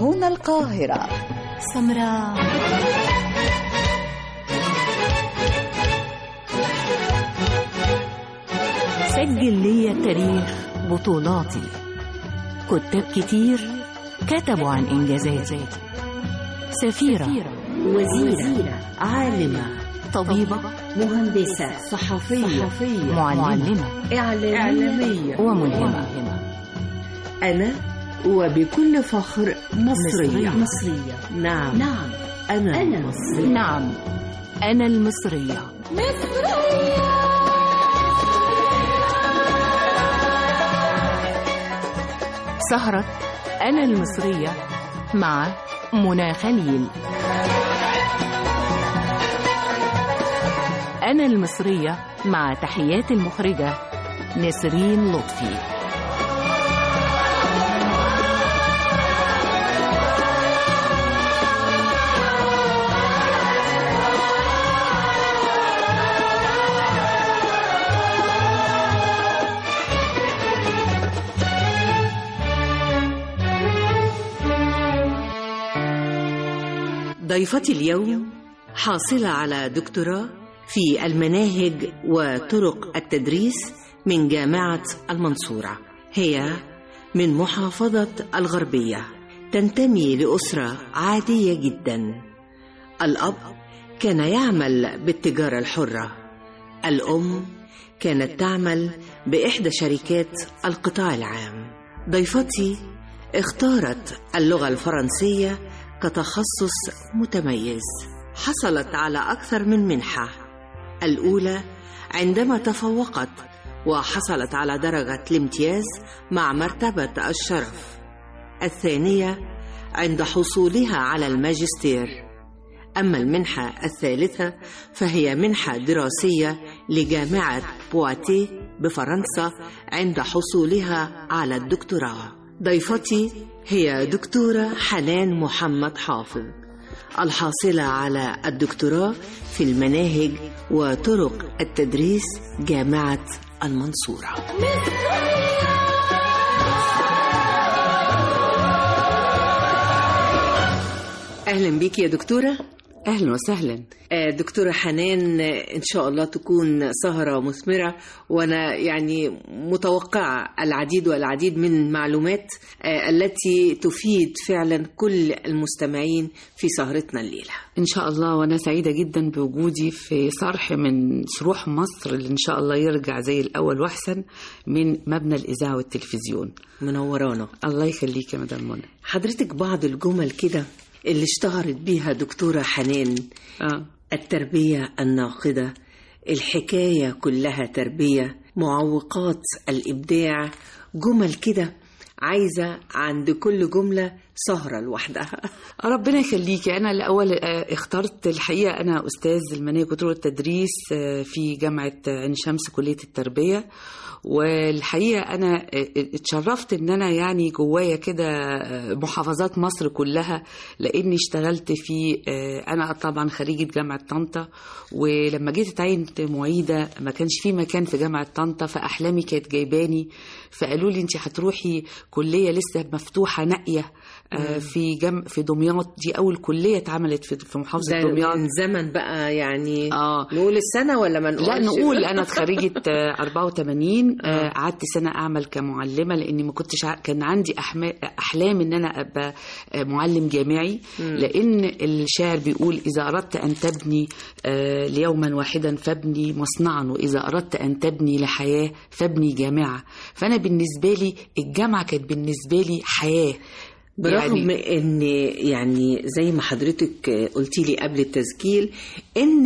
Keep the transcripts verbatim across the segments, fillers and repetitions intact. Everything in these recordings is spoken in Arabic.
هنا القاهرة. سمراء. سجل لي التاريخ بطولاتي. كتاب كتير كتبوا عن إنجازاتي. سفيرة، وزيرة، عالمة، طبيبة، مهندسة، صحفية، معلمة، إعلامية وملهمة. أنا وبكل فخر مصرية. مصرية. نعم نعم أنا, أنا مصرية. نعم أنا المصرية. مصرية. سهرة أنا المصرية مع منى خليل. أنا المصرية مع تحيات المخرجة نسرين لطفي. ضيفتي اليوم حاصلة على دكتوراه في المناهج وطرق التدريس من جامعة المنصورة. هي من محافظة الغربية، تنتمي لأسرة عادية جدا. الأب كان يعمل بالتجارة الحرة، الأم كانت تعمل بإحدى شركات القطاع العام. ضيفتي اختارت اللغة الفرنسية كتخصص متميز، حصلت على أكثر من منحة. الأولى عندما تفوقت وحصلت على درجة الامتياز مع مرتبة الشرف، الثانية عند حصولها على الماجستير، أما المنحة الثالثة فهي منحة دراسية لجامعة بواتيه بفرنسا عند حصولها على الدكتوراه. ضيفتي هي دكتورة حنان محمد حافظ، الحاصلة على الدكتوراه في المناهج وطرق التدريس جامعة المنصورة. أهلا بك يا دكتورة. أهلا وسهلا. دكتورة حنان، إن شاء الله تكون سهرة مثمرة، وأنا يعني متوقعة العديد والعديد من المعلومات التي تفيد فعلا كل المستمعين في سهرتنا الليلة إن شاء الله. وأنا سعيدة جدا بوجودي في صرح من شروح مصر اللي إن شاء الله يرجع زي الأول وأحسن من مبنى الإذاعة والتلفزيون. منورانا. الله يخليك يا مدام منى. حضرتك بعض الجمل كده اللي اشتهرت بيها دكتورة حنان. آه. التربية الناقدة، الحكاية كلها تربية، معوقات الإبداع، جمل كده عايزة عند كل جملة سهرة لوحدها. ربنا يخليكي. أنا الأول اخترت الحقيقة، أنا أستاذ المناهج وطرق التدريس في جامعة عين شمس كلية التربية، والحقيقة أنا اتشرفت إن أنا يعني جوايا كده محافظات مصر كلها، لأني اشتغلت في، أنا طبعا خريجة جامعة طنطا، ولما جيت اتعينت معيدة ما كانش في مكان في جامعة طنطا، فأحلامي كانت جايباني، فقالوا لي أنت هتروحي كلية لسه مفتوحة نائية في جم في دمياط. دي أول كلية اتعملت في في محافظة دمياط من زمن بقى يعني. آه. نقول السنة ولا ما نقولش؟ لا نقول. أنا خريجة أربعة وثمانين. قعدت سنة أعمل كمعلمة، لأني ما كنتش ع... كان عندي أحلام إن أنا أبقى معلم جامعي. م. لأن الشاعر بيقول إذا أردت أن تبني ليوما واحدا فابني مصنعا، وإذا أردت أن تبني لحياة فابني جامعة. فأنا بالنسبة لي الجامعة كانت بالنسبة لي حياة، برغم يعني ان يعني زي ما حضرتك قلتي لي قبل التسجيل ان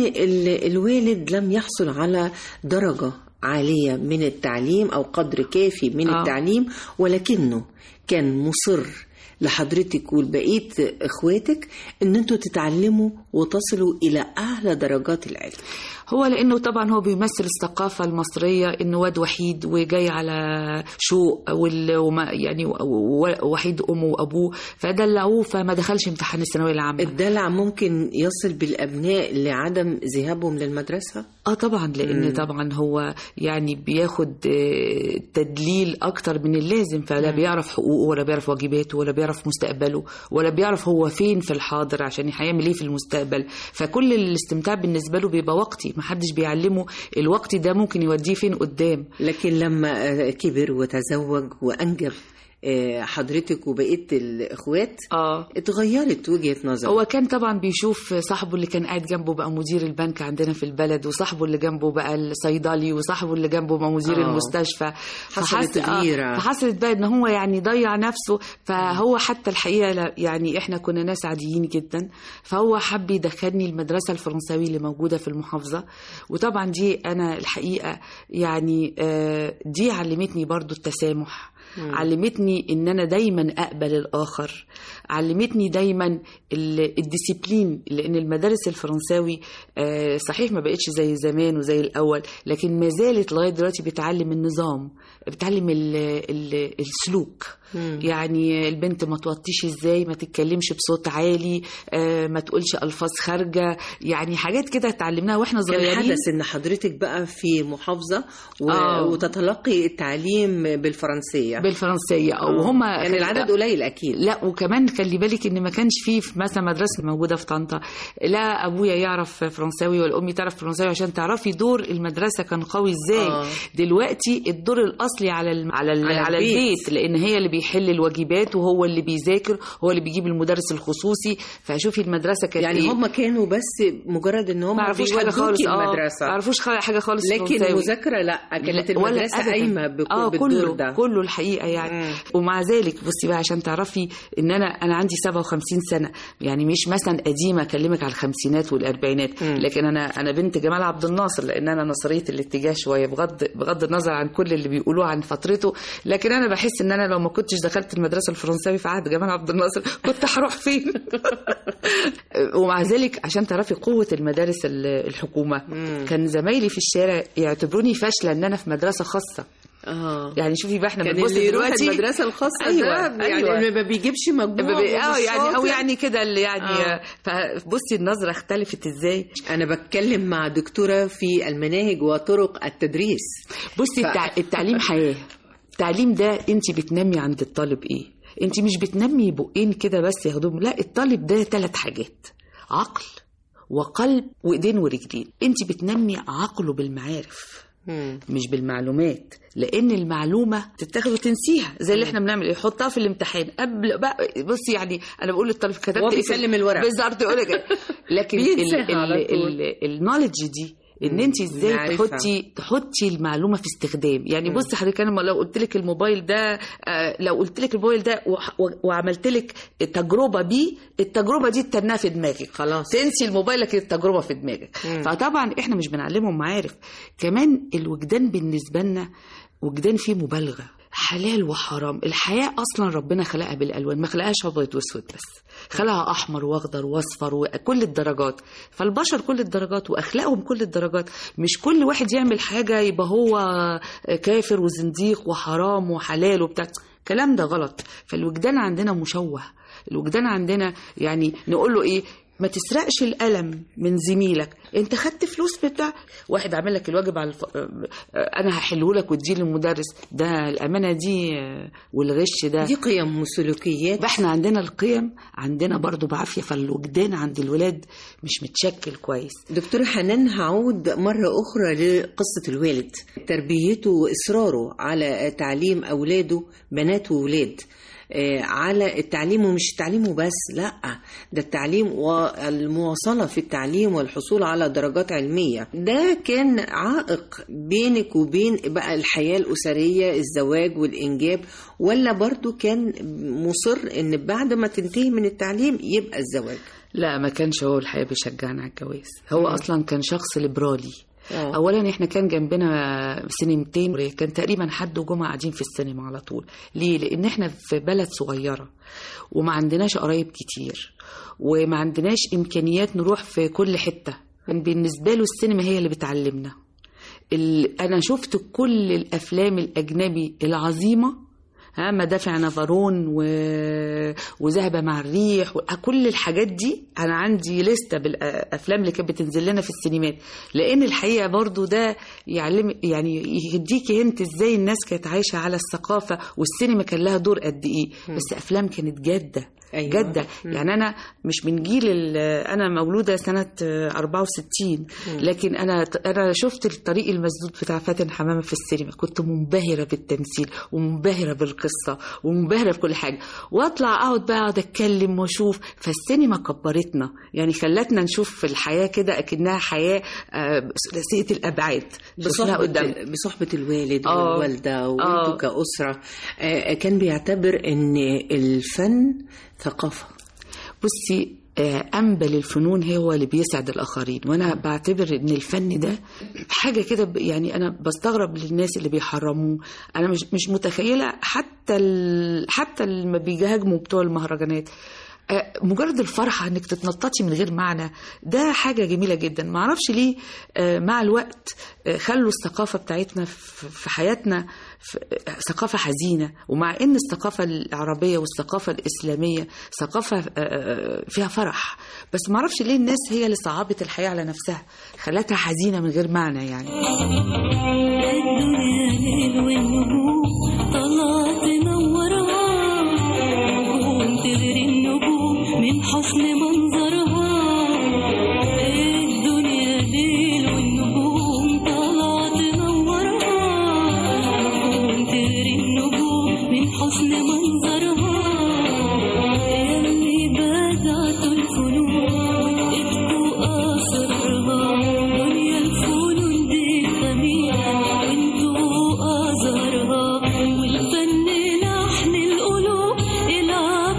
الوالد لم يحصل على درجة عالية من التعليم أو قدر كافي من آه. التعليم، ولكنه كان مصر لحضرتك والبقية إخواتك إن أنتوا تتعلموا وتصلوا إلى أعلى درجات العلم. هو لانه طبعا هو بيمثل الثقافه المصريه، انه واد وحيد وجاي على شوق وال... وما يعني وحيد امه وابوه فدلعوه فما دخلش امتحان الثانويه العامه. الدلع ممكن يصل بالابناء لعدم ذهابهم للمدرسه؟ اه طبعا، لان مم. طبعا هو يعني بياخد تدليل اكتر من اللازم، فلا مم. بيعرف حقوقه ولا بيعرف واجباته ولا بيعرف مستقبله ولا بيعرف هو فين في الحاضر عشان هيعمل ايه في المستقبل. فكل الاستمتاع بالنسبه له بيبقى وقتي، محدش بيعلمه الوقت ده ممكن يوديه فين قدام. لكن لما كبر وتزوج وانجب حضرتك وبقيت الاخوات اه اتغيرت وجهة نظره. هو كان طبعا بيشوف صاحبه اللي كان قاعد جنبه بقى مدير البنك عندنا في البلد، وصاحبه اللي جنبه بقى الصيدلي، وصاحبه اللي جنبه بقى مدير آه. المستشفى. حصلت غيرة آه فحصلت بقى ان هو يعني ضيع نفسه. فهو حتى الحقيقة يعني احنا كنا ناس عاديين جدا، فهو حب يدخلني المدرسة الفرنساوي اللي موجودة في المحافظة. وطبعا دي انا الحقيقة يعني آه دي علمتني برضو التسامح، مم. علمتني ان انا دايما اقبل الاخر، علمتني دايما الديسيبلين، لان المدارس الفرنساوي صحيح ما بقتش زي زمان وزي الاول، لكن ما زالت لغايه دلوقتي بتعلم النظام، بتعلم السلوك. مم. يعني البنت ما توطيش ازاي، ما تتكلمش بصوت عالي، ما تقولش الفاظ خارجه، يعني حاجات كده اتعلمناها واحنا صغيرين. كان حدث ان حضرتك بقى في محافظه و... آه. وتتلقي التعليم بالفرنسيه بالفرنسيه او هم كان العدد قليل اكيد. لا وكمان خلي بالك ان ما كانش فيه مثلا مدرسه موجوده في طنطا لا ابويا يعرف فرنساوي ولا امي تعرف فرنساوي عشان تعرفي دور المدرسه كان قوي ازاي. آه. دلوقتي الدور الاصلي على ال... على ال... على, على البيت. البيت لان هي اللي بيحل الواجبات وهو اللي بيذاكر، هو اللي بيجيب المدرس الخصوصي. فشوفي المدرسه كانت يعني إيه؟ هم كانوا بس مجرد ان هم ما يعرفوش حاجه خالص المدرسه ما يعرفوش حاجه خالص، لكن المذاكره لا كانت المدرسه قايمه بكل آه بالدور كله ده كله الحقيقه يعني. مم. ومع ذلك بصي بقى عشان تعرفي ان انا انا عندي سبعة وخمسين سنه، يعني مش مثلا قديمه اكلمك على الخمسينات والاربعينات. مم. لكن انا انا بنت جمال عبد الناصر، لان انا نصريه الاتجاه شويه بغض بغض النظر عن كل اللي بيقولوه عن فترته. لكن انا بحس ان انا لو ما كنتش دخلت المدرسه الفرنساوي في عهد جمال عبد الناصر كنت هروح فين؟ ومع ذلك عشان تعرفي قوه المدارس الحكومه، مم. كان زمايلي في الشارع يعتبروني فاشله ان انا في مدرسه خاصه. اه يعني شوفي بقى احنا بنبص دلوقتي المدرسه الخاصه أيوة ده يعني أيوة. ما بيجيبش مجموع اه يعني او يعني كده اللي يعني آه. فبصي النظره اختلفت ازاي. انا بتكلم مع دكتوره في المناهج وطرق التدريس. بصي ف... التع... التعليم حياه. التعليم ده انت بتنمي عند الطالب ايه؟ انت مش بتنمي بقين كده بس ياخدوهم، لا الطالب ده ثلاث حاجات: عقل وقلب وايدين ورجلين. انت بتنمي عقله بالمعارف مم. مش بالمعلومات، لان المعلومه تتاخد وتنسيها زي اللي احنا بنعمل ايه، حطها في الامتحان قبل بقى. بصي يعني انا بقول للطالب كتبت ايه بيسلم الورق بالظبط يقول لك لكن النوليدج دي ان انت ازاي تحطي تحطي المعلومه في استخدام. يعني بصي حضرتك انا لو قلت لك الموبايل ده آه لو قلت لك الموبايل ده وعملت لك تجربه بيه، التجربه دي تتنها في دماغك خلاص، تنسي الموبايل لكن التجربه في دماغك. مم. فطبعا احنا مش بنعلمهم معارف. كمان الوجدان بالنسبه لنا وجدان فيه مبالغه، حلال وحرام. الحياة أصلا ربنا خلقها بالألوان، ما خلقهاش أبيض وأسود بس، خلقها أحمر وأخضر وأصفر وكل الدرجات. فالبشر كل الدرجات وأخلاقهم كل الدرجات. مش كل واحد يعمل حاجة يبقى هو كافر وزنديق وحرام وحلال وبتاع، الكلام ده غلط. فالوجدان عندنا مشوه. الوجدان عندنا يعني نقول له إيه، ما تسرقش القلم من زميلك، انت خدت فلوس بتاع واحد عامل لك الواجب على الف... انا هحله لك واديه للمدرس. ده الامانه دي والغش ده دي قيم وسلوكيات. احنا عندنا القيم عندنا برضو بعافيه، فالوجدان عند الولاد مش متشكل كويس. دكتورة حنان، هعود مره اخرى لقصه الوالد، تربيته واصراره على تعليم اولاده بنات وولاد، على التعليم، ومش تعليمه بس، لا ده التعليم والمواصلة في التعليم والحصول على درجات علمية. ده كان عائق بينك وبين بقى الحياة الأسرية، الزواج والإنجاب، ولا برضو كان مصر ان بعد ما تنتهي من التعليم يبقى الزواج؟ لا ما كانش هو الحقيقة بيشجعنا على الجواز. هو م. أصلا كان شخص ليبرالي. أوه. اولا احنا كان جنبنا سينمتين، كان تقريبا حد وجمعه قاعدين في السينما على طول. ليه؟ لان احنا في بلد صغيره وما عندناش قرايب كتير وما عندناش امكانيات نروح في كل حته، كان بالنسبة له السينما هي اللي بتعلمنا. ال... أنا شفت كل الأفلام الأجنبي العظيمة، ها مدافع نافارون و... وذهب مع الريح، وكل الحاجات دي أنا عندي لستة بالأفلام اللي كانت بتنزل لنا في السينمات، لأن الحقيقة برضو ده يعلم يعني يديكي هنت إزاي الناس كانت عايشة على الثقافة، والسينما كان لها دور قد إيه. بس أفلام كانت جادة. أيوة. جدة. يعني أنا مش من جيل، أنا مولودة سنة أربعة وستين، لكن أنا أنا شفت الطريق المسدود بتاع فاتن حمامة في السينما، كنت منبهرة بالتمثيل ومنبهرة بالقصة ومنبهرة بكل حاجة، وأطلع أقعد بقى أقعد أتكلم وأشوف. فالسينما كبرتنا، يعني خلتنا نشوف الحياة كده أكنها حياة ثلاثية الأبعاد بصحبة, بصحبة الوالد أوه. والوالدة وانتوا كأسرة. كان بيعتبر أن الفن ثقافة. بصي، أنبل الفنون هو اللي بيسعد الآخرين، وأنا بعتبر إن الفن ده حاجة كده، يعني أنا بستغرب للناس اللي بيحرموه. أنا مش مش متخيلة حتى ال... حتى لما بيهاجموا بتوع المهرجانات، مجرد الفرحة انك تتنططي من غير معنى، ده حاجة جميلة جدا. ما اعرفش ليه مع الوقت خلوا الثقافة بتاعتنا في حياتنا ثقافة حزينة، ومع ان الثقافة العربية والثقافة الإسلامية ثقافة فيها فرح، بس ما اعرفش ليه الناس هي اللي صعبت الحياة على نفسها، خلتها حزينة من غير معنى. يعني من حسن منظرها الدنيا ليل والنجوم طالعة تنورها، تغري النجوم من حسن منظرها. يلي بدعتوا الفنون اتقوا أسرارها، دنيا الفنون دي خميرة وانتوا أزهرها، والفن لحن القلوب العب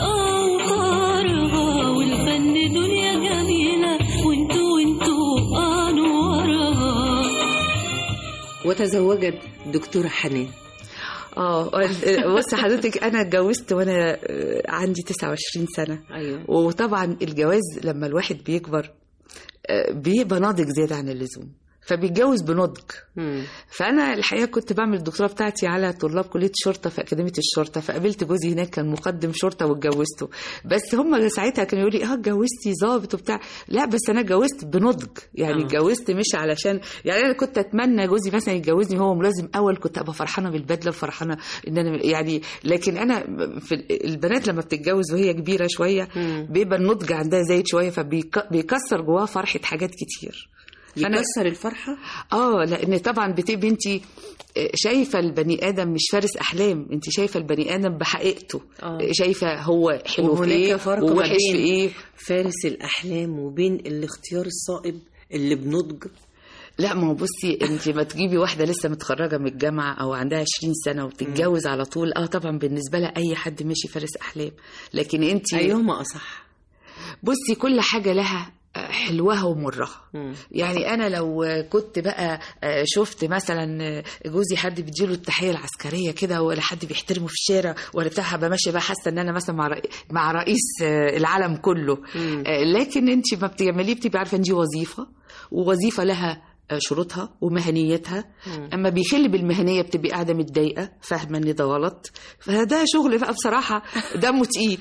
وتزوجت دكتورة حنان. اه بص حضرتك، انا اتجوزت وانا عندي تسعة وعشرين سنة. أيوة. وطبعا الجواز لما الواحد بيكبر بيبقى ناضج زيادة عن اللزوم، فبيتجوز بنضج. مم. فانا الحقيقه كنت بعمل الدكتوراه بتاعتي على طلاب كليه شرطه في اكاديميه الشرطه، فقابلت جوزي هناك كان مقدم شرطه واتجوزته. بس هم ساعتها كانوا يقولوا لي اه اتجوزتي ضابط وبتاع، لا بس انا اتجوزت بنضج، يعني اتجوزت آه. مش علشان يعني انا كنت اتمنى جوزي مثلا يتجوزني هو ملازم اول، كنت ابقى فرحانه بالبدله وفرحانه ان انا يعني، لكن انا في البنات لما بتتجوز وهي كبيره شويه بيبقى النضج عندها زايد شويه، فبيكسر جواها فرحه حاجات كتير. يكسر الفرحة؟ اه لان طبعا بتبقي انت شايفة البني آدم مش فارس أحلام، انت شايفة البني آدم بحقيقته. أوه. شايفة هو حلو في ايه ووحش في ايه. فارس الأحلام وبين الاختيار الصائب اللي بنضج. لا ما هو بصي، انت ما تجيبي واحدة لسه متخرجة من الجامعة او عندها عشرين سنة وتتجوز على طول، اه طبعا بالنسبة لها اي حد ماشي فارس أحلام، لكن انت ايهما أصح؟ بصي كل حاجة لها حلوها ومرها. مم. يعني انا لو كنت بقى شفت مثلا جوزي حد بيديله التحيه العسكريه كده ولا حد بيحترمه في الشارع ولا بتاع، هبقى ماشيه بقى حاسه ان انا مثلا مع مع رئيس العالم كله. مم. لكن انت ما بتعمليه بتبقى عارفه ان دي وظيفه، ووظيفه لها شروطها ومهنيتها. مم. اما بيخل بالمهنيه بتبقى قاعده متضايقه فاهمه ان ده غلط، فده شغل بقى بصراحه دمه تقيل.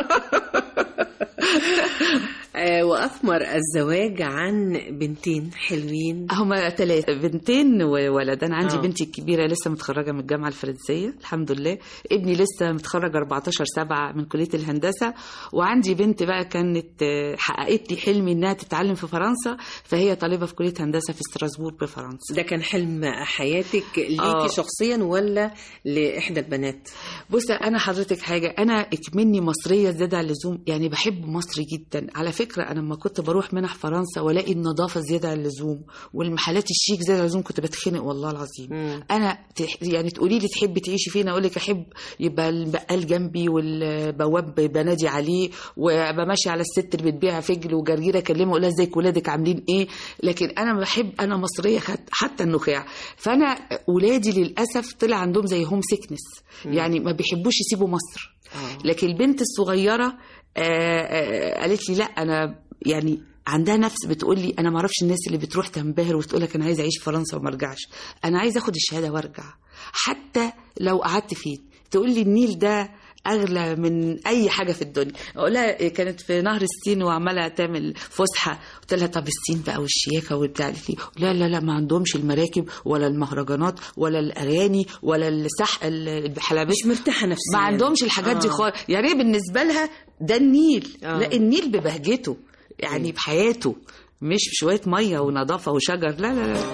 وأثمر الزواج عن بنتين حلوين. هما ثلاثة، بنتين وولد. أنا عندي أوه. بنتي الكبيرة لسه متخرجة من الجامعة الفرنسية الحمد لله، ابني لسه متخرج أربعتاشر سبعة من كلية الهندسة، وعندي بنت بقى كانت حققت لي حلمي إنها تتعلم في فرنسا، فهي طالبة في كلية هندسة في ستراسبورغ بفرنسا. ده كان حلم حياتك ليكي شخصيا ولا لإحدى البنات؟ بص أنا حضرتك حاجة، أنا اكمني مصرية زيادة عن اللزوم، يعني بحب مصر جدا. على فكرة أنا لما كنت بروح منح فرنسا والاقي النظافة زيادة عن اللزوم والمحلات الشيك زيادة عن اللزوم كنت بتخنق والله العظيم. مم. أنا يعني تقولي لي تحبي تعيشي فين، أقول لك أحب يبقى البقال جنبي والبواب بنادي عليه وابقى ماشي على الست اللي بتبيع فجل وجرجيرة أكلمها أقول لها ازيك ولادك عاملين إيه. لكن أنا بحب، أنا مصرية حتى النخاع. فأنا ولادي للأسف طلع عندهم زي هوم سيكنس، يعني ما بيحبوش يسيبوا مصر. أوه. لكن البنت الصغيرة آآ آآ قالت لي لا أنا يعني عندها نفس بتقول لي انا ما اعرفش الناس اللي بتروح تنبهر وتقول لك انا عايزه اعيش في فرنسا وما ارجعش. انا عايزه اخد الشهاده وارجع حتى لو قعدت فين. تقول لي النيل ده اغلى من اي حاجه في الدنيا. اقول لها كانت في نهر السين وعماله تعمل فسحه، قلت لها طب السين بقى والشياكه والبتاع، قالت لي لا لا لا ما عندهمش المراكب ولا المهرجانات ولا الاغاني ولا السح الحلبات، مش مرتاحه نفسيا، ما عندهمش الحاجات آه. دي خالص. يعني بالنسبه لها ده النيل آه. لا النيل ببهجته يعني بحياته، مش بشويه ميه ونظافه وشجر، لا لا لا.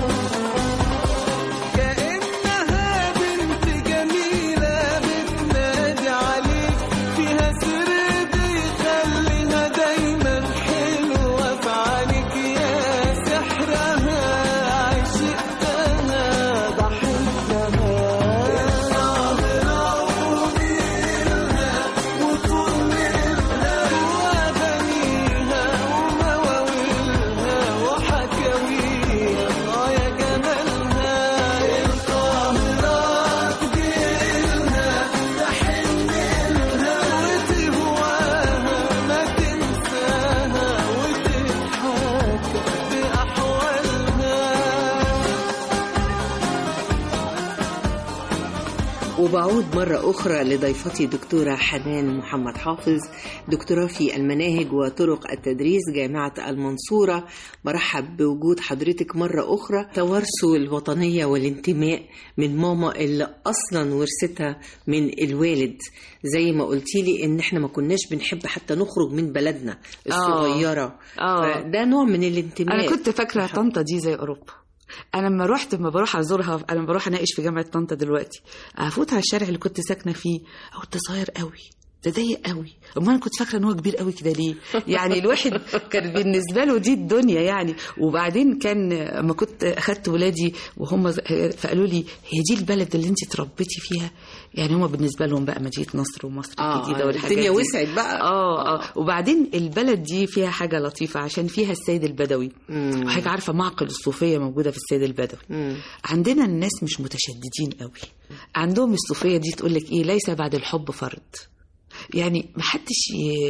وبعود مرة أخرى لضيفتي دكتورة حنان محمد حافظ، دكتوراه في المناهج وطرق التدريس جامعة المنصورة. برحب بوجود حضرتك مرة أخرى. توارثوا الوطنية والانتماء من ماما اللي أصلا ورثتها من الوالد، زي ما قلتي لي إن إحنا ما كناش بنحب حتى نخرج من بلدنا الصغيرة. أوه. فده نوع من الانتماء. أنا كنت فاكرة طنطا دي زي أوروبا. انا لما رحت لما بروح ازورها، انا بروح اناقش في جامعه طنطا دلوقتي، افوت على الشارع اللي كنت ساكنه فيه او ده صغير قوي، ده ضيق قوي، امال انا كنت فاكره ان هو كبير قوي كده ليه؟ يعني الواحد كان بالنسبه له دي الدنيا يعني. وبعدين كان لما كنت اخدت ولادي وهم فقالوا لي هي دي البلد اللي انت اتربيتي فيها؟ يعني هم بالنسبه لهم بقى مدينه نصر ومصر الجديده آه والحاجات الدنيا دي وسعت بقى. اه اه وبعدين البلد دي فيها حاجه لطيفه عشان فيها السيد البدوي، وحاجه عارفه معقل الصوفيه موجوده في السيد البدوي. مم. عندنا الناس مش متشددين قوي، عندهم الصوفيه دي تقول لك ايه، ليس بعد الحب فرض، يعني ما حدش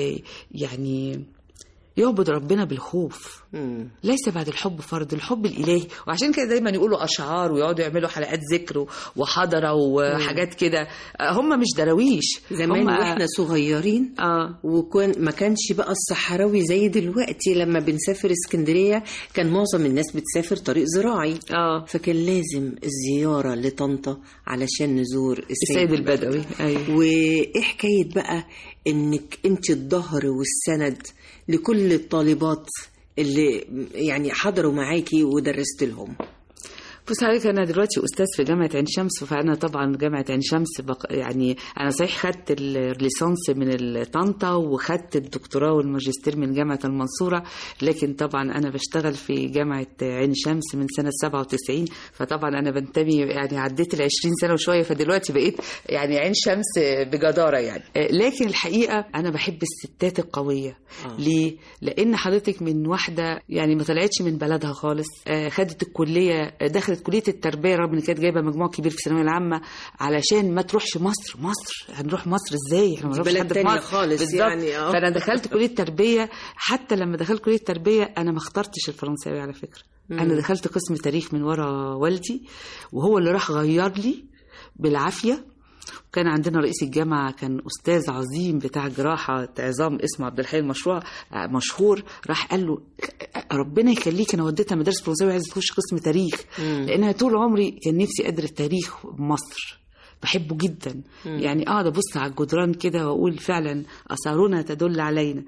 يعني يعبد ربنا بالخوف. مم. ليس بعد الحب فرض، الحب الإلهي. وعشان كده دايما يقولوا أشعار ويقعدوا يعملوا حلقات ذكر وحضرة وحاجات كده. هم مش درويش زمان واحنا صغيرين. آه. وكان ما كانش بقى الصحراوي زي دلوقتي. لما بنسافر اسكندرية كان معظم الناس بتسافر طريق زراعي. آه. فكان لازم الزيارة لطنطا علشان نزور السيد, السيد البدوي. أيوة. وإيه حكاية بقى إنك أنت الظهر والسند لكل الطالبات اللي يعني حضروا معاكي ودرست لهم؟ بص حضرتك، انا دلوقتي استاذ في جامعه عين شمس، فانا طبعا جامعه عين شمس بق... يعني انا صحيح خدت الليسانس من طنطا وخدت الدكتوراه والماجستير من جامعه المنصوره، لكن طبعا انا بشتغل في جامعه عين شمس من سنه سبعة وتسعين، فطبعا انا بنتمي يعني عديت ال عشرين سنه وشويه، فدلوقتي بقيت يعني عين شمس بجداره يعني. لكن الحقيقه انا بحب الستات القويه. آه. ليه؟ لان حضرتك من واحده يعني ما طلعتش من بلدها خالص، خدت الكليه، دخلت كلية التربية رغم ان كانت جايبة مجموع كبير في الثانوية العامة، علشان ما تروحش مصر. مصر هنروح مصر ازاي؟ احنا ما نروحش حد في مصر خالص يعني. اه فانا دخلت كلية تربية. حتى لما دخلت كلية التربية انا ما اخترتش الفرنساوي على فكرة. مم. انا دخلت قسم تاريخ من ورا والدي، وهو اللي راح غير لي بالعافية. وكان عندنا رئيس الجامعة كان أستاذ عظيم بتاع جراحة عظام اسمه عبد الحي المشروع مشهور، راح قال له ربنا يخليك أنا وديتها مدارس فرنساوي عايزة تخش قسم تاريخ. مم. لأن أنا طول عمري كان نفسي أدرس تاريخ مصر، بحبه جدا. مم. يعني اقعد ابص على الجدران كده واقول فعلا اثارنا تدل علينا.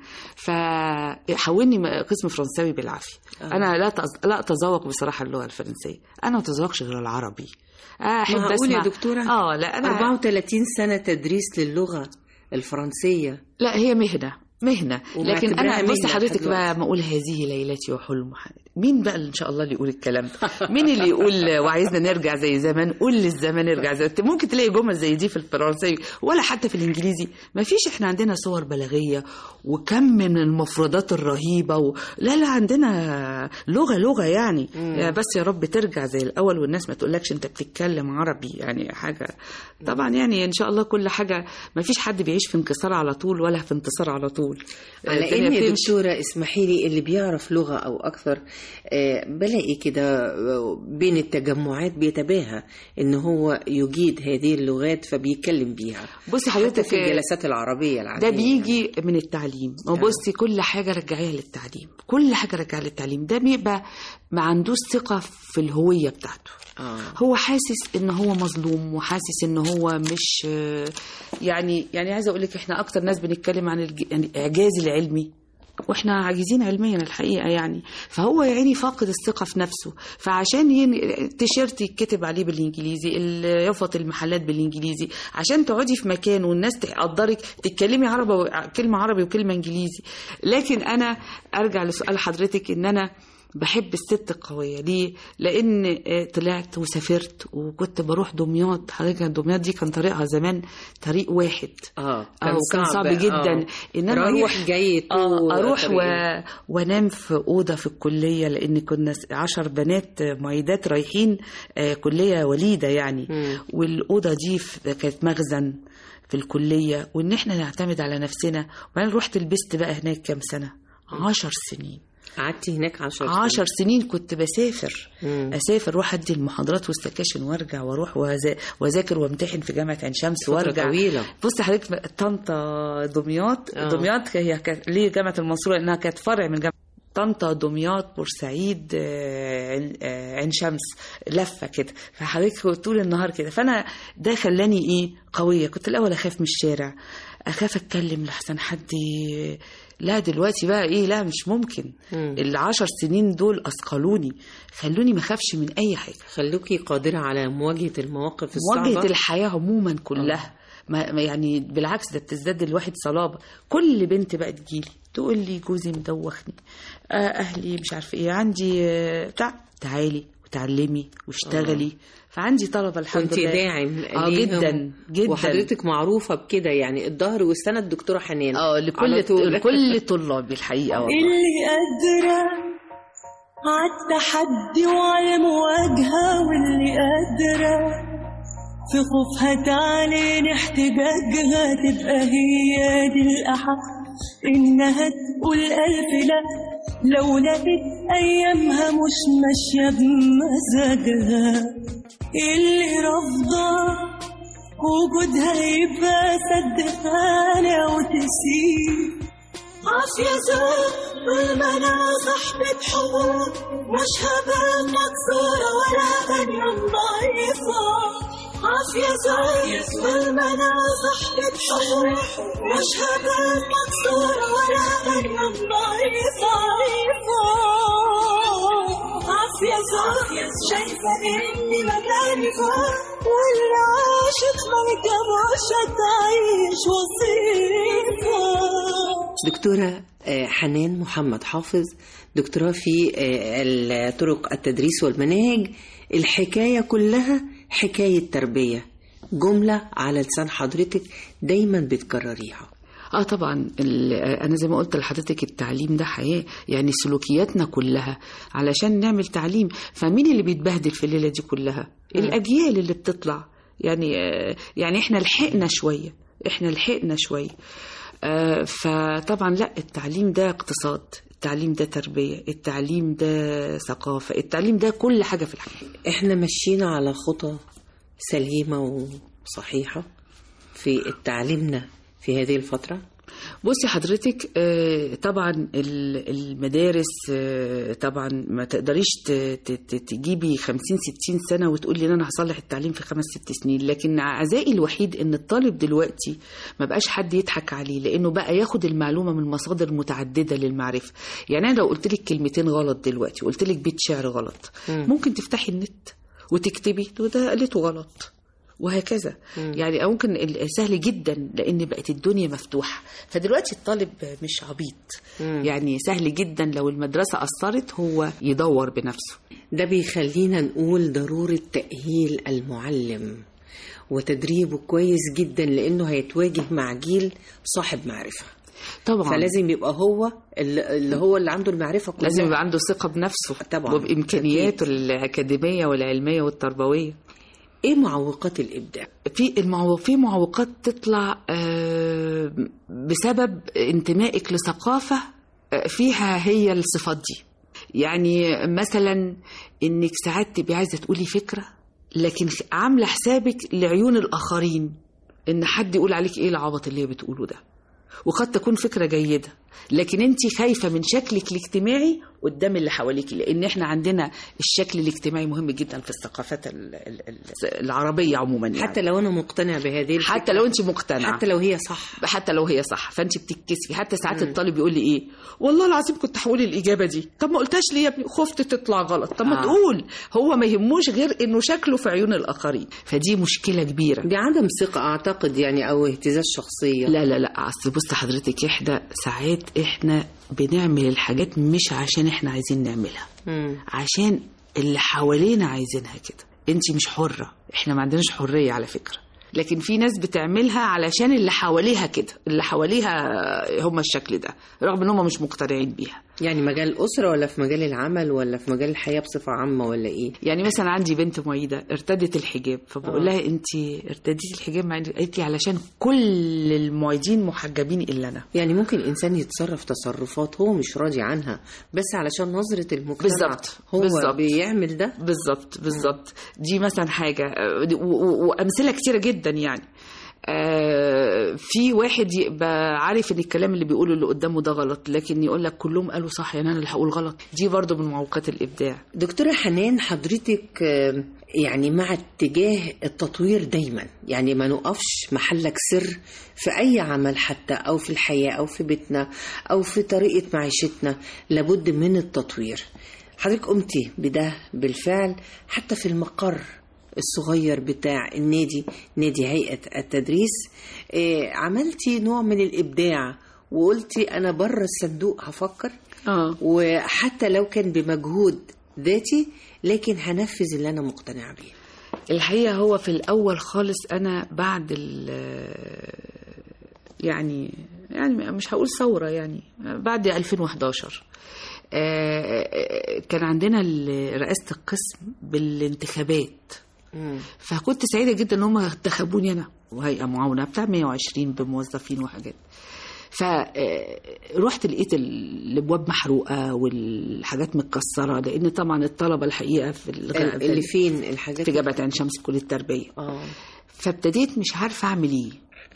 فحولني قسم فرنساوي بالعافيه. آه. انا لا لا اتذوق بصراحه اللغه الفرنسيه، انا ما اتذوقش غير العربي. احب اسمع. يا دكتوره اه لا انا أربعة وثلاثين سنه تدريس للغه الفرنسيه. لا هي مهنه مهنة، لكن أنا بص حضرتك بقى ما أقول هذه ليلتي وحلم حياتي. مين بقى إن شاء الله اللي يقول الكلام ده؟ مين اللي يقول وعايزنا نرجع زي زمان؟ قول للزمان ارجع زي. ممكن تلاقي جمل زي دي في الفرنسي ولا حتى في الإنجليزي. ما فيش. إحنا عندنا صور بلاغية وكم من المفردات الرهيبة و... لا لا عندنا لغة لغة يعني. مم. بس يا رب ترجع زي الأول والناس ما تقولكش أنت بتتكلم عربي يعني حاجة. طبعا يعني إن شاء الله كل حاجة. ما فيش حد بيعيش في انكسار على طول ولا في انتصار على طول. طول. على الدنيا ان بتمشي. دكتورة اسمحي لي، اللي بيعرف لغة او اكثر آه، بلاقي كده بين التجمعات بيتباهى ان هو يجيد هذه اللغات فبيتكلم بيها. بصي حتى حضرتك في الجلسات العربية العادية ده بيجي من التعليم. ما بصي كل حاجه رجعيها للتعليم، كل حاجه رجعيها للتعليم. ده بيبقى ما عندوش ثقه في الهويه بتاعته. آه. هو حاسس ان هو مظلوم، وحاسس ان هو مش يعني يعني عايزه اقول لك احنا اكتر ناس بنتكلم عن الج- يعني الاعجاز العلمي، واحنا عاجزين علميا الحقيقه يعني. فهو يعني فاقد الثقه في نفسه، فعشان ين... التيشيرت يتكتب عليه بالانجليزي، يفط المحلات بالانجليزي، عشان تقعدي في مكان والناس تقدرك تتكلمي عربي و... كلمه عربي وكلمه انجليزي. لكن انا ارجع لسؤال حضرتك، ان انا بحب الست القوية. ليه؟ لأن طلعت وسافرت وكنت بروح دمياط. حضرتك دمياط دي كان طريقها زمان طريق واحد. اه كان صعب, صعب جدا. آه. ان انا اروح جاي آه اروح و... وانام في اوضه في الكليه، لان كنا عشر بنات معيدات رايحين آه كليه وليده يعني. م. والاوضه دي كانت مخزن في الكليه، وان احنا نعتمد على نفسنا. وبعدين رحت لبست بقى هناك كام سنه، عشر سنين. قعدتي هناك عشر سنين؟ عشر سنين كنت بسافر. مم. أسافر أروح أدي المحاضرات والسكاشن وأرجع، وأروح وأذاكر وامتحن في جامعة عين شمس وأرجع. طويلة. بصي حضرتك طنطا دمياط. أوه. دمياط هي كانت ليه جامعة المنصورة، لأنها كانت فرع من جامعة طنطا، دمياط، بورسعيد، عين شمس، لفة كده. فحضرتك طول النهار كده. فأنا ده خلاني إيه قوية. كنت الأول أخاف من الشارع، أخاف أتكلم لحسن حد. لا دلوقتي بقى ايه، لا مش ممكن. مم. العشر سنين دول اثقلوني، خلوني ما خافش من اي حاجه، خلوكي قادره على مواجهه المواقف الصعبه، مواجهه الحياه عموما كلها. ما يعني بالعكس، ده بتزداد الواحد صلابه. كل بنت بقى تجيلي تقول لي جوزي مدوخني، اهلي مش عارفه ايه، عندي بتاع، تعالي وتعلمي واشتغلي. أوه. فعندي طلبه الحمد لله. كنت داعم اه جدا جدا. وحضرتك معروفه بكده يعني، الظهر والسند الدكتوره حنان. اه لكل لكل طلابي الحقيقه والله. اللي قادره عالتحدي وعلى المواجهه، واللي قادره في خوفها تعلن احتجاجها، تبقى هي دي الأحق إنها تقول ألف لا، لو لقيت أيامها مش ماشية بمزاجها. اللي رافضة وجودها يبقى صدقها وتسيب عافية زاد والمنى صاحبة حقوق، مش هبقى مكسورة ولا تانية ضعيفة. عافية زاد والمنى صاحبة حقوق، مش هبقى مكسورة ولا تانية ضعيفة. عافية زاد شايفة إني مكاني فوق، واللي عاشت ما يجمعش تعيش وصيفة. دكتورة حنان محمد حافظ، دكتوراه في طرق التدريس والمناهج. الحكاية كلها حكاية تربية، جملة على لسان حضرتك دايما بتكرريها. اه طبعا انا زي ما قلت لحضرتك التعليم ده حياة، يعني سلوكياتنا كلها علشان نعمل تعليم. فمين اللي بيتبهدل في الليلة دي كلها؟ م. الأجيال اللي بتطلع. يعني يعني احنا لحقنا شوية، احنا لحقنا شوية. آه فطبعا لا، التعليم ده اقتصاد، التعليم ده تربية، التعليم ده ثقافة، التعليم ده كل حاجة في الحياة. احنا مشينا على خطى سليمة وصحيحة في تعليمنا في هذه الفترة. بصي حضرتك طبعا المدارس طبعا ما تقدريش تجيبي خمسين ستين سنة وتقولي ان انا هصلح التعليم في خمس ست سنين. لكن عزائي الوحيد ان الطالب دلوقتي ما بقاش حد يضحك عليه، لانه بقى ياخد المعلومة من مصادر متعددة للمعرفة. يعني انا لو قلت لك كلمتين غلط دلوقتي، قلت لك بيت شعر غلط، م. ممكن تفتحي النت وتكتبي وده قالته غلط، وهكذا. مم. يعني ممكن سهل جدا، لان بقت الدنيا مفتوحه. فدلوقتي الطالب مش عبيط. مم. يعني سهل جدا لو المدرسه اثرت هو يدور بنفسه. ده بيخلينا نقول ضروره تاهيل المعلم وتدريبه كويس جدا، لانه هيتواجه مع جيل صاحب معرفه طبعا. فلازم يبقى هو اللي هو اللي عنده المعرفه كلها، لازم يبقى عنده ثقه بنفسه طبعا، وبامكانياته الاكاديميه والعلميه والتربويه. ايه معوقات الابداع؟ في المعو... في معوقات تطلع آه، بسبب انتمائك لثقافة آه، فيها هي الصفات دي. يعني مثلا انك ساعات تبقي عايزة تقولي فكرة لكن عاملة حسابك لعيون الآخرين ان حد يقول عليك ايه العبط اللي هي بتقوله ده، وقد تكون فكرة جيدة لكن انت خايفة من شكلك الاجتماعي قدام اللي حواليك، لان احنا عندنا الشكل الاجتماعي مهم جدا في الثقافات ال- ال- ال- العربية عموما يعني. حتى لو انا مقتنع بهذه الفكرة، حتى لو انت مقتنعة، حتى لو هي صح، حتى لو هي صح فانت بتتكسفي. حتى ساعات الطالب يقول لي ايه والله العظيم كنت هقول الاجابه دي، طب ما قلتهاش ليه يا ابني؟ خفت تطلع غلط. طب ما آه. تقول. هو ما يهموش غير انه شكله في عيون الاخرين، فدي مشكله كبيره. دي عدم ثقة اعتقد يعني، او اهتزاز شخصية. لا لا لا اصل بص حضرتك، احنا ساعات احنا بنعمل الحاجات مش عشان احنا عايزين نعملها، مم. عشان اللي حوالينا عايزينها كده. انت مش حرة، احنا ما عندناش حرية على فكرة، لكن في ناس بتعملها علشان اللي حواليها كده، اللي حواليها هم الشكل ده رغم ان هم مش مقتنعين بيها. يعني مجال الأسرة ولا في مجال العمل ولا في مجال الحياة بصفة عامة ولا ايه؟ يعني مثلا عندي بنت معيدة ارتدت الحجاب، فبقول لها انت ارتديتي الحجاب مع قالت لي علشان كل المعيدين محجبين الا انا. يعني ممكن الإنسان يتصرف تصرفات هو مش راضي عنها بس علشان نظرة المجتمع. بالظبط هو بالزبط. بيعمل ده. بالظبط بالظبط. دي مثلا حاجة و- و- وأمثلة كتيرة جدا يعني. آه في واحد يبقى عارف ان الكلام اللي بيقوله اللي قدامه ده غلط، لكن يقول لك كلهم قالوا صح يعني انا اللي هقول غلط. دي برضو من معوقات الابداع. دكتورة حنان، حضرتك آه، يعني مع اتجاه التطوير دايما، يعني ما نقفش محلك سر في أي عمل حتى، أو في الحياة أو في بيتنا أو في طريقة معيشتنا، لابد من التطوير. حضرتك قمتي بده بالفعل حتى في المقر الصغير بتاع النادي، نادي هيئة التدريس. آه، عملتي نوع من الإبداع وقلتي أنا بره الصندوق هفكر، اه وحتى لو كان بمجهود ذاتي لكن هنفذ اللي أنا مقتنعة بيه. الحقيقة هو في الأول خالص أنا بعد ال يعني يعني مش هقول ثورة، يعني بعد ألفين وحداشر آه، كان عندنا ال- رئاسة القسم بالانتخابات، فكنت سعيدة جدا ان هم انتخبوني انا وهيئة معاونة بتاع مية وعشرين بموظفين وحاجات. فرحت لقيت الابواب محروقة والحاجات متكسرة، لان طبعا الطلبة الحقيقة في الغ- اللي فين الحاجات في جامعة عين شمس كلية التربية. اه فابتديت مش عارفة اعمل ايه،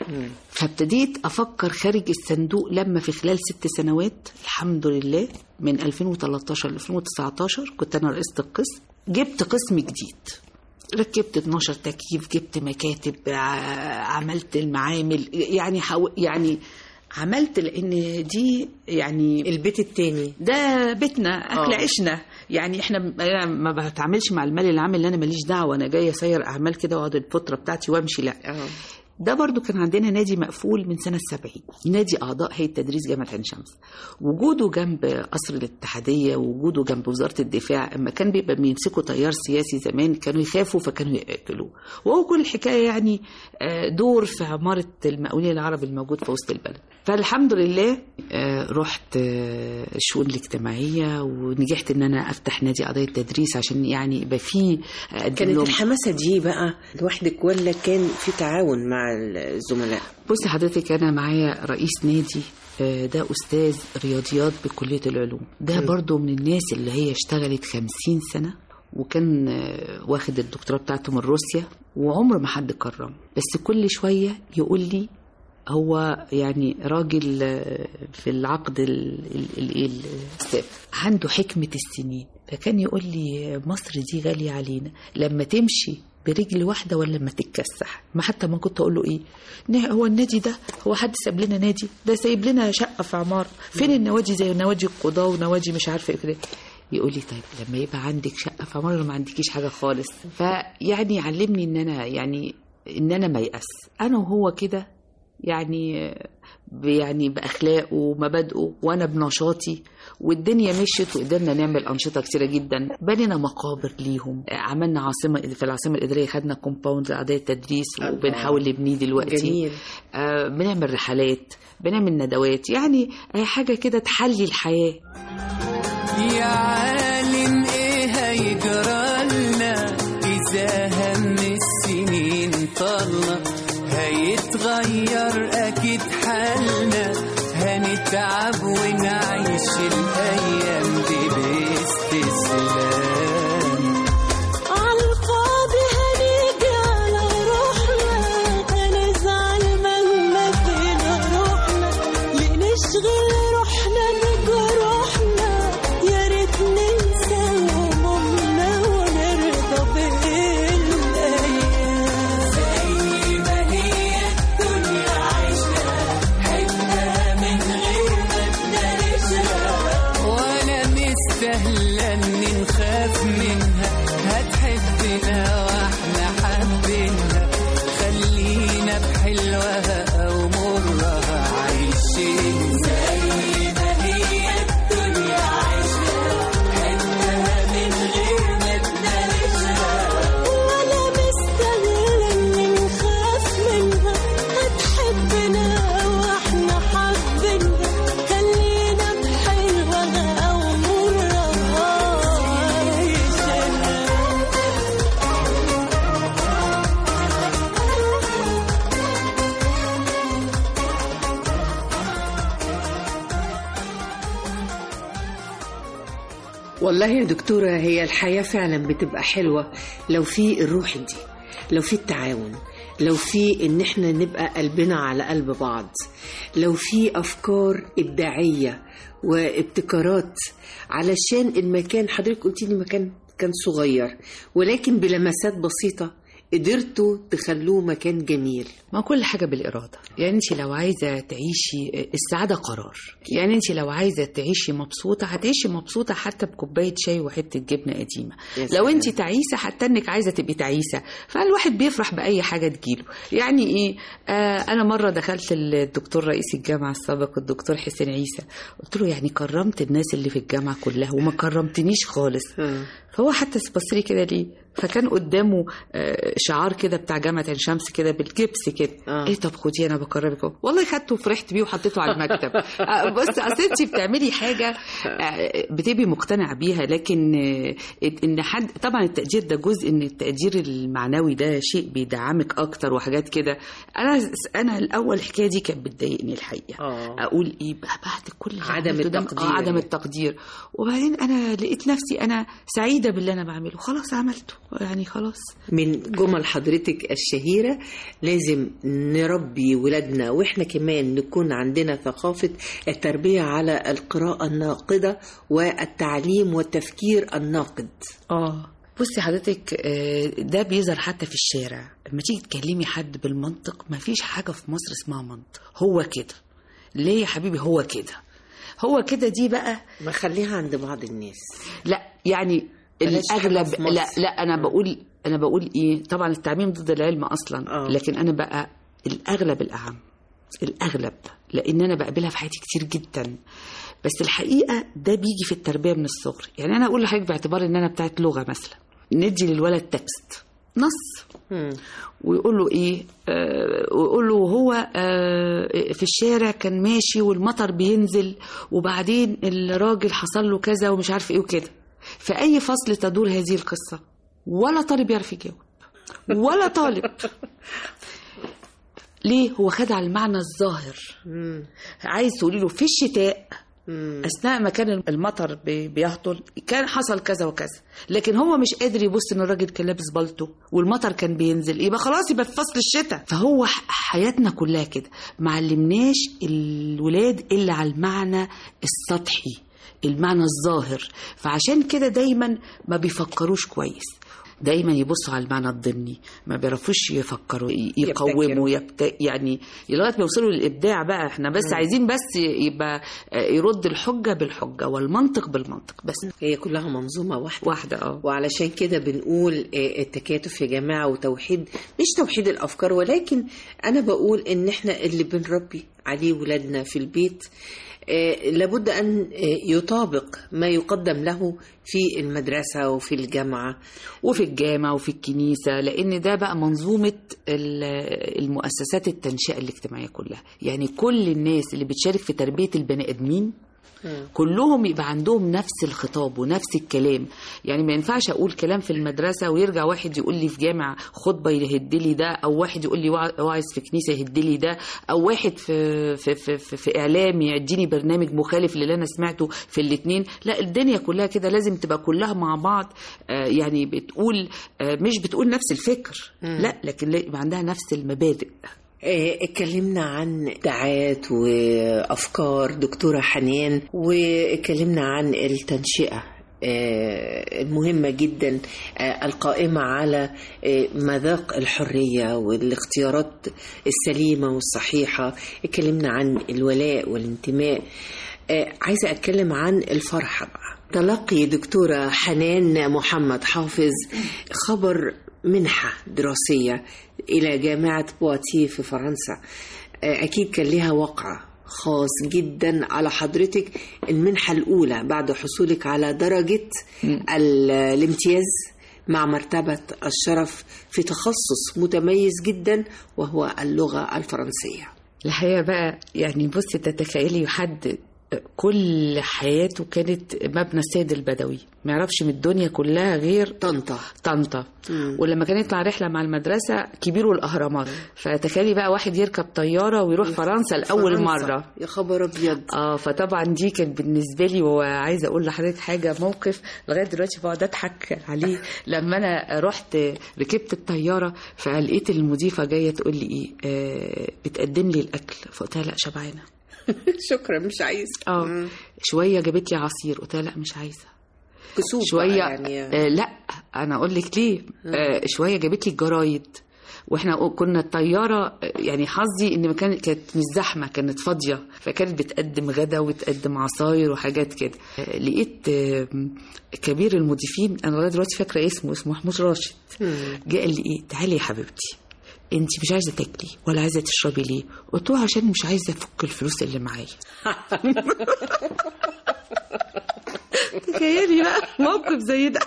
فابتديت افكر خارج الصندوق. لما في خلال ست سنوات الحمد لله من ألفين وتلتاشر ل ألفين وتسعتاشر كنت انا رئيسة القسم، جبت قسم جديد، ركبت اتناشر تكييف، جبت مكاتب، ع- عملت المعامل، يعني حو... يعني عملت، لان دي يعني البيت التاني ده بيتنا، اكل آه. عيشنا. يعني احنا أنا ما بتعاملش مع المال العام اللي انا ماليش دعوه، انا جايه اسير اعمال كده واقعد الفتره بتاعتي وامشي، لا. اه ده برضو كان عندنا نادي مقفول من سنة سبعين، نادي أعضاء هيئة تدريس جامعة عين شمس. وجوده جنب قصر الاتحادية ووجوده جنب وزارة الدفاع، اما كان بيبقى بيمسكوا تيار سياسي زمان كانوا يخافوا فكانوا يقتلوه. وهو كل الحكاية يعني آه، دور في عمارة المقاولين العرب الموجود في وسط البلد. فالحمد لله آه، رحت آه، الشؤون الاجتماعية ونجحت ان انا افتح نادي قضايا التدريس عشان يعني يبقى فيه أقدم كانت لهم. الحماسة دي بقى لوحدك ولا كان في تعاون مع الزملاء؟ بصي حضرتك أنا معايا رئيس نادي آه، ده أستاذ رياضيات بكلية العلوم، ده م. برضو من الناس اللي هي اشتغلت خمسين سنة وكان آه، واخد الدكتوراه بتاعته من روسيا، وعمر ما حد كرم، بس كل شوية يقول لي هو يعني راجل آه، في العقد الايه السابق عنده حكمة السنين، فكان يقول لي مصر دي غالية علينا، لما تمشي برجل واحدة ولا لما تتكسح. ما حتى ما كنت أقول له إيه نا- هو النادي ده، هو حد ساب لنا نادي؟ ده سايب لنا شقة في عمارة، فين النوادي زي نوادي القضاء ونوادي مش عارفة إيه كده. يقول لي طيب لما يبقى عندك شقة في عمارة ما عندكيش حاجة خالص. فيعني علمني إن أنا يعني إن أنا ما يأس، أنا وهو كده يعني يعني بأخلاقه ومبادئه وأنا بنشاطي، والدنيا مشيت وقدرنا نعمل أنشطة كتيرة جدا. بنينا مقابر ليهم، عملنا عاصمة في العاصمة الإدارية، خدنا كومباوند لأعضاء التدريس وبنحاول نبنيه دلوقتي. جميل. آه بنعمل رحلات، بنعمل ندوات، يعني أي حاجة كده تحلي الحياة. يا عالم ايه هيجرالنا إذا هم السنين التعب ونعيش الأيام دي باستسلام. عالفاضي هنيجي على روحنا، هنزعل مهما فينا روحنا، لنشغل روحنا بجروحنا، يا ريت ننسى همومنا ونرضى بالأيام. زي ما هي الدنيا عايشة حلمها من غير ما بنعيشها، ولا مستاهلة إن نخاف منها، هتحبنا واحنا حابينها، خلينا بحلوها أو مرها عايشين. زي ما هي الدنيا عايشة حلمها من غير ما بنعيشها، ولا مستاهلة إن نخاف منها، هتحبنا واحنا حابينها، خلينا بحلوها أو مرها عايشينها. والله يا دكتورة هي الحياة فعلا بتبقى حلوة لو في الروح دي، لو في التعاون، لو في ان احنا نبقى قلبنا على قلب بعض، لو في افكار ابداعية وابتكارات، علشان المكان حضرتك قلتي لي مكان كان صغير ولكن بلمسات بسيطة قدرتوا تخلوه مكان جميل. ما كل حاجة بالإرادة. يعني أنت لو عايزة تعيشي، السعادة قرار. يعني أنت لو عايزة تعيشي مبسوطة هتعيشي مبسوطة حتى بكوباية شاي وحتة جبنة قديمة. لو أنت تعيسة حتى أنك عايزة تبقي تعيسة، فالواحد بيفرح بأي حاجة تجيله. يعني إيه، آه أنا مرة دخلت الدكتور رئيس الجامعة السابق الدكتور حسين عيسى، قلت له يعني كرمت الناس اللي في الجامعة كلها وما كرمتنيش خالص. فهو حتى بصري كده ليه، فكان قدامه شعار كده بتاع جامعة عين شمس كده بالجبس كده. آه. ايه طب خدي انا بكرمك، والله خدته وفرحت بيه وحطيته على المكتب. بس اصل انت بتعملي حاجه بتبقي مقتنعه بيها، لكن ان حد طبعا التقدير ده جزء، ان التقدير المعنوي ده شيء بيدعمك اكتر وحاجات كده. انا انا الاول الحكايه دي كانت بتضايقني الحقيقه. آه. اقول ايه بقى بعد كل عدم التقدير. آه عدم التقدير. وبعدين انا لقيت نفسي انا سعيده باللي انا بعمله، خلاص عملته يعني خلاص. من جمل حضرتك الشهيرة لازم نربي ولادنا وإحنا كمان نكون عندنا ثقافة التربية على القراءة الناقدة والتعليم والتفكير الناقد. آه بصي حضرتك، ده بيظهر حتى في الشارع. لما تيجي تكلمي حد بالمنطق، ما فيش حاجة في مصر اسمها منطق، هو كده. ليه يا حبيبي هو كده، هو كده دي بقى ما خليها عند بعض الناس. لا يعني الأغلب، لا لا أنا بقول أنا بقول إيه، طبعا التعميم ضد العلم أصلا. أوه. لكن أنا بقى الأغلب الأعم، الأغلب، لأن أنا بقابلها في حياتي كتير جدا. بس الحقيقة ده بيجي في التربية من الصغر. يعني أنا أقول لحضرتك باعتبار إن أنا بتاعت لغة مثلا، ندي للولد تكست نص ويقول له إيه، آه ويقول له هو آه في الشارع كان ماشي والمطر بينزل، وبعدين الراجل حصل له كذا ومش عارف إيه وكده. في أي فصل تدور هذه القصة؟ ولا طالب يعرف يجاوب، ولا طالب. ليه؟ هو خد على المعنى الظاهر. عايز تقولي له في الشتاء أثناء ما كان المطر بيهطل كان حصل كذا وكذا، لكن هو مش قادر يبص إن الراجل كان لابس بالطو والمطر كان بينزل، يبقى خلاص يبقى في فصل الشتاء. فهو حياتنا كلها كده، معلمناش الولاد إلا على المعنى السطحي، المعنى الظاهر. فعشان كده دايما ما بيفكروش كويس، دايما يبصوا على المعنى الضمني، ما بيعرفوش يفكروا يقوموا يبت... يعني لغايه ما يوصلوا للابداع. بقى احنا بس م. عايزين بس يبقى يرد الحجه بالحجه والمنطق بالمنطق. بس هي كلها منظومه واحده واحده اه وعلشان كده بنقول التكاتف يا جماعه، وتوحيد، مش توحيد الافكار، ولكن انا بقول ان احنا اللي بنربي عليه ولادنا في البيت لابد أن يطابق ما يقدم له في المدرسة وفي الجامعة وفي الجامعة وفي الكنيسة، لأن ده بقى منظومة المؤسسات التنشئة الاجتماعية كلها. يعني كل الناس اللي بتشارك في تربية البني آدمين كلهم يبقى عندهم نفس الخطاب ونفس الكلام. يعني ما ينفعش اقول كلام في المدرسه ويرجع واحد يقول لي في جامع خطبه يهد لي ده، او واحد يقول لي واعظ في كنيسه يهد لي ده، او واحد في في في, في, في اعلام يديني برنامج مخالف للي انا سمعته في الاثنين. لا، الدنيا كلها كده لازم تبقى كلها مع بعض. آه يعني بتقول آه مش بتقول نفس الفكر، لا، لكن يبقى عندها نفس المبادئ. اتكلمنا عن دعايات وأفكار دكتورة حنان، واتكلمنا عن التنشئة المهمة جدا القائمة على مذاق الحرية والاختيارات السليمة والصحيحة. اتكلمنا عن الولاء والانتماء. عايزة أتكلم عن الفرحة بقى. تلقي دكتورة حنان محمد حافظ خبر منحة دراسية إلى جامعة بواتيه في فرنسا. أكيد كان لها وقع خاص جدا على حضرتك، المنحة الأولى بعد حصولك على درجة الامتياز مع مرتبة الشرف في تخصص متميز جدا وهو اللغة الفرنسية. الحقيقة بقى يعني بصي تتخيلي حد كل حياته كانت مبنى السيد البدوي، ما يعرفش من الدنيا كلها غير طنطا طنطا ولما كان يطلع رحله مع المدرسه كبير والاهرامات. فتخيلي بقى واحد يركب طياره ويروح فرنسا لاول فرنسا. مره، يا خبر ابيض. اه فطبعا دي كانت بالنسبه لي، وعايزه اقول لحضرتك حاجه، موقف لغايه دلوقتي بقعد اضحك عليه. لما انا رحت ركبت الطياره فلقيت المضيفه جايه تقول لي ايه، آه بتقدم لي الاكل، فقلت لها لا شبعانه. شكرا مش عايزه. اه شويه جابت لي عصير، قلت لها لا مش عايزه. كسوف شويه يعني. آه لا انا اقول لك ليه. آه شويه جابت لي الجرايد، واحنا كنا الطياره يعني حظي ان مكان كانت مش زحمه، كانت فاضيه، فكانت بتقدم غدا وتقدم عصاير وحاجات كده. آه لقيت آه كبير المضيفين، انا لغايه دلوقتي فاكره اسمه اسمه محمود راشد، جاء قال لي ايه، تعالي يا حبيبتي انت مش عايزه تاكلي ولا عايزه تشربي ليه؟ قلت له عشان مش عايزه افك الفلوس اللي معايا. تخيلي بقى موقف زي ده.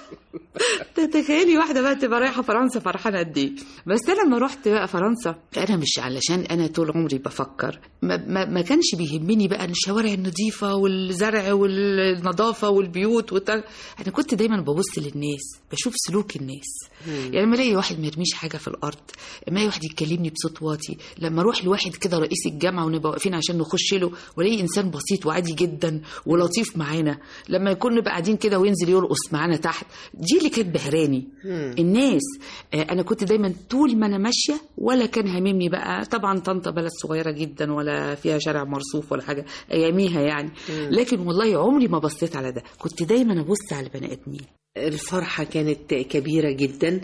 تخيلي واحده بقى تبقى رايحه فرنسا فرحانه قد ايه. بس انا لما رحت بقى فرنسا، انا مش علشان انا طول عمري بفكر، ما, ما, ما كانش بيهمني بقى الشوارع النظيفه والزرع والنظافه والبيوت والتل... انا كنت دايما ببص للناس، بشوف سلوك الناس. يعني لما الاقي واحد ما يرميش حاجه في الارض، لما الاقي واحد يكلمني بصوت واطي، لما اروح لواحد كده رئيس الجامعه ونبقى واقفين عشان نخش له والاقي انسان بسيط وعادي جدا ولطيف معانا، لما يكون نبقى قاعدين كده وينزل يرقص معانا تحت، دي اللي كانت بهراني. الناس انا كنت دايما طول ما انا ماشيه ولا كان هاممني بقى. طبعا طنطا بلد صغيره جدا ولا فيها شارع مرصوف ولا حاجه اياميها يعني، لكن والله عمري ما بصيت على ده، كنت دايما ابص على البني ادمين. الفرحة كانت كبيرة جدا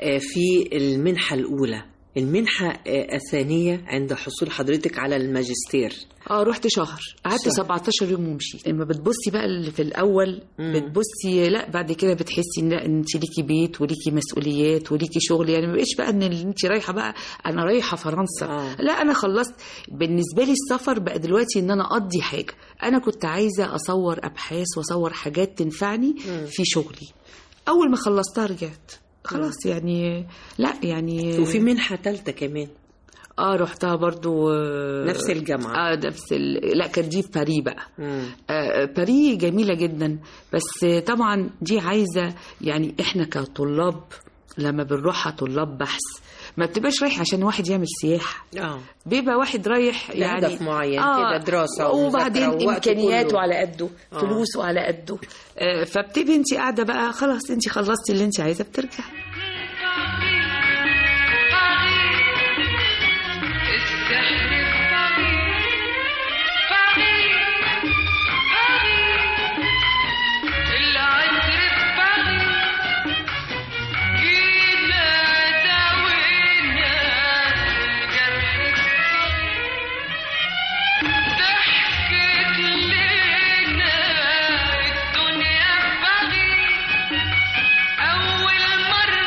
في المنحة الأولى. المنحة الثانية عند حصول حضرتك على الماجستير. اه رحت شهر، قعدت سبعتاشر يوم ومشيت. لما بتبصي بقى اللي في الاول مم. بتبصي لا بعد كده بتحسي ان لا انت ليكي بيت وليكي مسؤوليات وليكي شغل، يعني ما بقيتش بقى ان انت رايحه بقى انا رايحه فرنسا. آه. لا انا خلصت. بالنسبه لي السفر بقى دلوقتي ان انا اقضي حاجه. انا كنت عايزه اصور ابحاث واصور حاجات تنفعني مم. في شغلي. اول ما خلصتها رجعت خلاص. مم. يعني لا يعني وفي منحه ثالثه كمان. اه رحتها برضو نفس الجامعة. اه نفس ال... لا كانت دي في باري بقى. آه باري جميلة جدا، بس طبعا دي عايزة يعني احنا كطلاب لما بنروحها طلاب بحث ما بتبقاش رايح عشان واحد يعمل سياحة. اه بيبقى واحد رايح يعني هدف معين آه كده، دراسة وبعدين امكانياته على قده، آه. فلوسه على قده. آه فبتبقي انت قاعدة بقى خلاص انت خلصتي اللي انت عايزة بترجع. أول مرة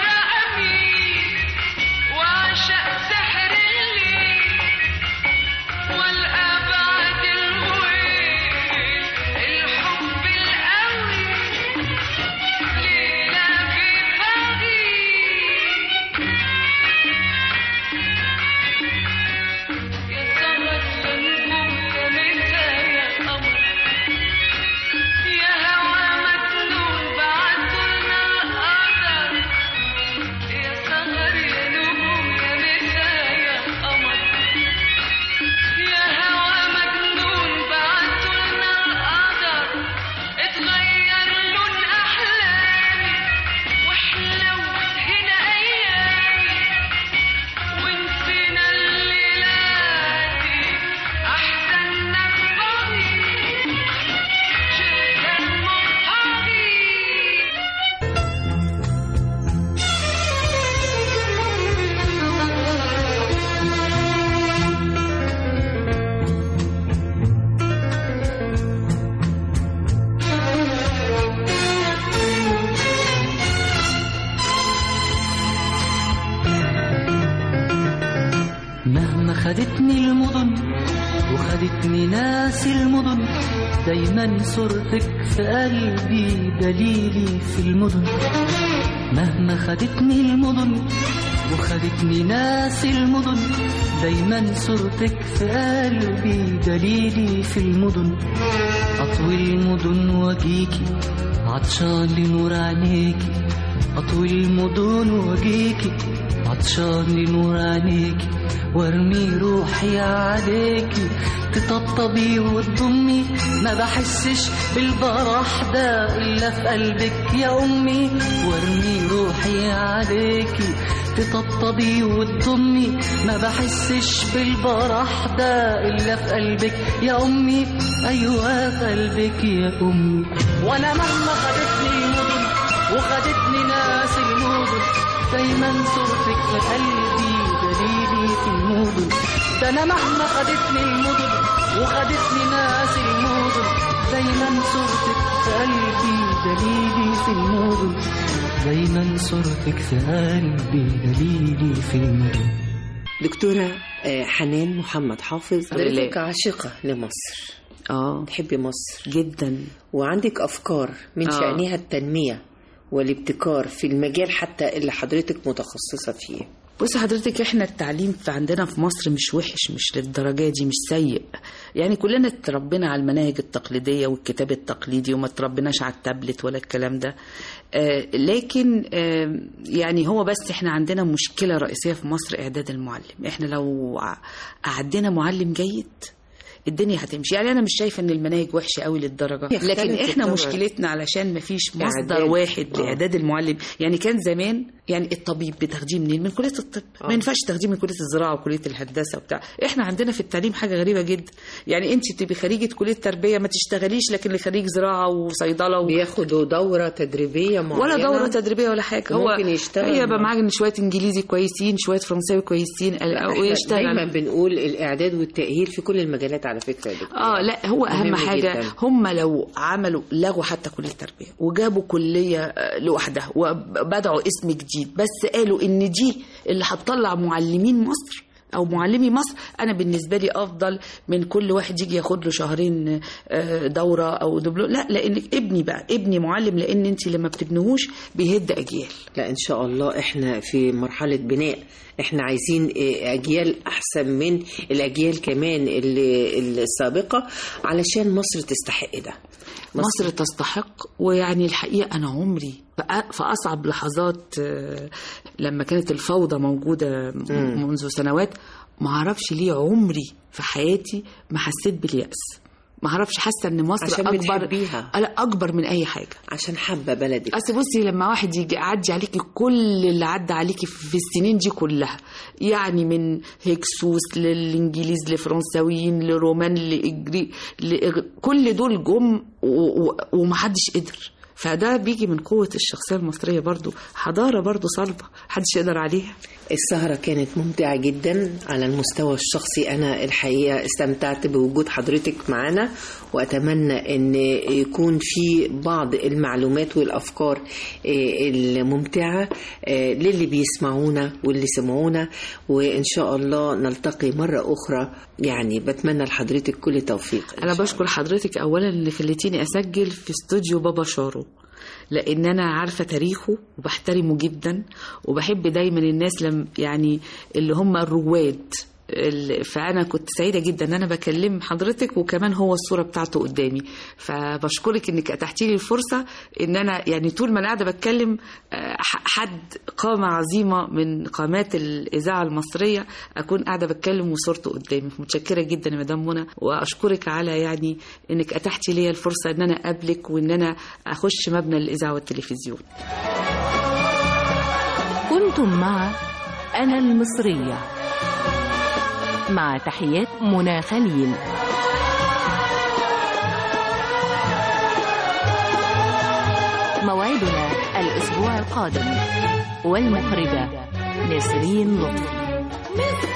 خدتني المدن وخدتني ناس المدن، دايما صورتك في قلبي دليلي في المدن. مهما خدتني المدن وخدتني ناس المدن، دايما صورتك في قلبي دليلي في المدن. أطوي المدن واجيكي عطشان لنور عينيكي، أطوي المدن واجيكي عطشان لنور عينيكي، وارمي روحي عليكي تطبطبي وتضمي، ما بحسش بالفرح ده إلا في قلبك يا أمي. وارمي روحي عليكي تطبطبي وتضمي، ما بحسش بالفرح ده إلا في قلبك يا أمي. أيوة في قلبك يا أمي. وأنا مهما خدتني المدن وخدتني ناس المدن، دايما صورتك في قلبي دليلي في المدن. ده أنا مهما خدتني المدن وخدتني ناس المدن، دايما صورتك في قلبي دليلي في المدن. دايما صورتك في قلبي دليلي في المدن. دكتورة حنان محمد حافظ، حضرتك عاشقة لمصر. اه تحبي مصر جدا، وعندك أفكار من آه. شأنها التنمية والابتكار في المجال حتى اللي حضرتك متخصصة فيه. بص حضرتك، احنا التعليم في عندنا في مصر مش وحش، مش للدرجة دي، مش سيء. يعني كلنا اتربينا على المناهج التقليدية والكتاب التقليدي، وما تربيناش على التابلت ولا الكلام ده. آه لكن آه يعني هو بس احنا عندنا مشكلة رئيسية في مصر، إعداد المعلم. احنا لو أعدنا معلم جيد الدنيا هتمشي. يعني انا مش شايفه ان المناهج وحشه قوي للدرجه، لكن احنا طبعا مشكلتنا علشان ما فيش مصدر إعداد. واحد آه. لاعداد المعلم. يعني كان زمان يعني الطبيب بتاخديه منين؟ من كليه الطب. آه. ما ينفعش تاخديه من كليه الزراعه وكليه الهندسه وبتاع. احنا عندنا في التعليم حاجه غريبه جدا، يعني انت تبقي خريجه كليه تربيه ما تشتغليش، لكن اللي خريج زراعه وصيدله و... بياخدوا دوره تدريبيه معينه، ولا دوره تدريبيه ولا حاجه. هو ممكن يشتغل، هي بقى معاك شويه انجليزي كويسين، شويه فرنساوي كويسين، ويشتغل. دايما بنقول الاعداد والتاهيل في كل المجالات على فكره يا دكتور. اه لا، هو اهم حاجه جداً. هم لو عملوا لغوا حتى كليه التربيه وجابوا كليه لوحدها وبدعوا اسم جديد، بس قالوا ان دي اللي هتطلع معلمين مصر او معلمي مصر، انا بالنسبه لي افضل من كل واحد يجي ياخد له شهرين دوره او دبلوم. لا، لان ابني بقى ابني معلم، لان انت لما بتبنهوش بيهد اجيال. لا ان شاء الله احنا في مرحله بناء، احنا عايزين اجيال احسن من الاجيال كمان اللي السابقه، علشان مصر تستحق ده. مصر, مصر تستحق. ويعني الحقيقه انا عمري في أصعب لحظات لما كانت الفوضى موجودة منذ سنوات، ما أعرفش ليه عمري في حياتي ما حسيت باليأس. ما أعرفش، حاسة إن مصر عشان أكبر بتحبيها. لا، أكبر من أي حاجة، عشان حابة بلدك. أصل بصي، لما واحد يجي يعدي عليكي كل اللي عدى عليكي في السنين دي كلها، يعني من هكسوس للإنجليز لفرنساويين لرومان لإجري، كل دول جم ومحدش قدر. فده بيجي من قوة الشخصية المصرية، برضو حضارة برضو صلبة محدش يقدر عليها. السهرة كانت ممتعة جدا على المستوى الشخصي. أنا الحقيقة استمتعت بوجود حضرتك معنا، وأتمنى أن يكون في بعض المعلومات والأفكار الممتعة للي بيسمعونا واللي سمعونا، وإن شاء الله نلتقي مرة أخرى. يعني بتمنى لحضرتك كل توفيق. أنا بشكر حضرتك أولا اللي خليتيني أسجل في استوديو بابا شارو، لأن أنا عارفة تاريخه وبحترمه جدا، وبحب دايما الناس لم يعني اللي هم الرواد. فأنا كنت سعيدة جدا أن أنا بكلم حضرتك، وكمان هو الصورة بتاعته قدامي. فبشكرك أنك أتحتي لي الفرصة أن أنا يعني طول ما أنا قاعدة بتكلم حد قامة عظيمة من قامات الإذاعة المصرية أكون قاعدة بتكلم وصورته قدامي. متشكرة جدا يا مدام منى، وأشكرك على يعني أنك أتحتي لي الفرصة أن أنا أقابلك وأن أنا أخش مبنى الإذاعة والتلفزيون. كنتم مع أنا المصرية، مع تحيات منى خليل. موعدنا الأسبوع القادم، والمخرجة نسرين لطفي.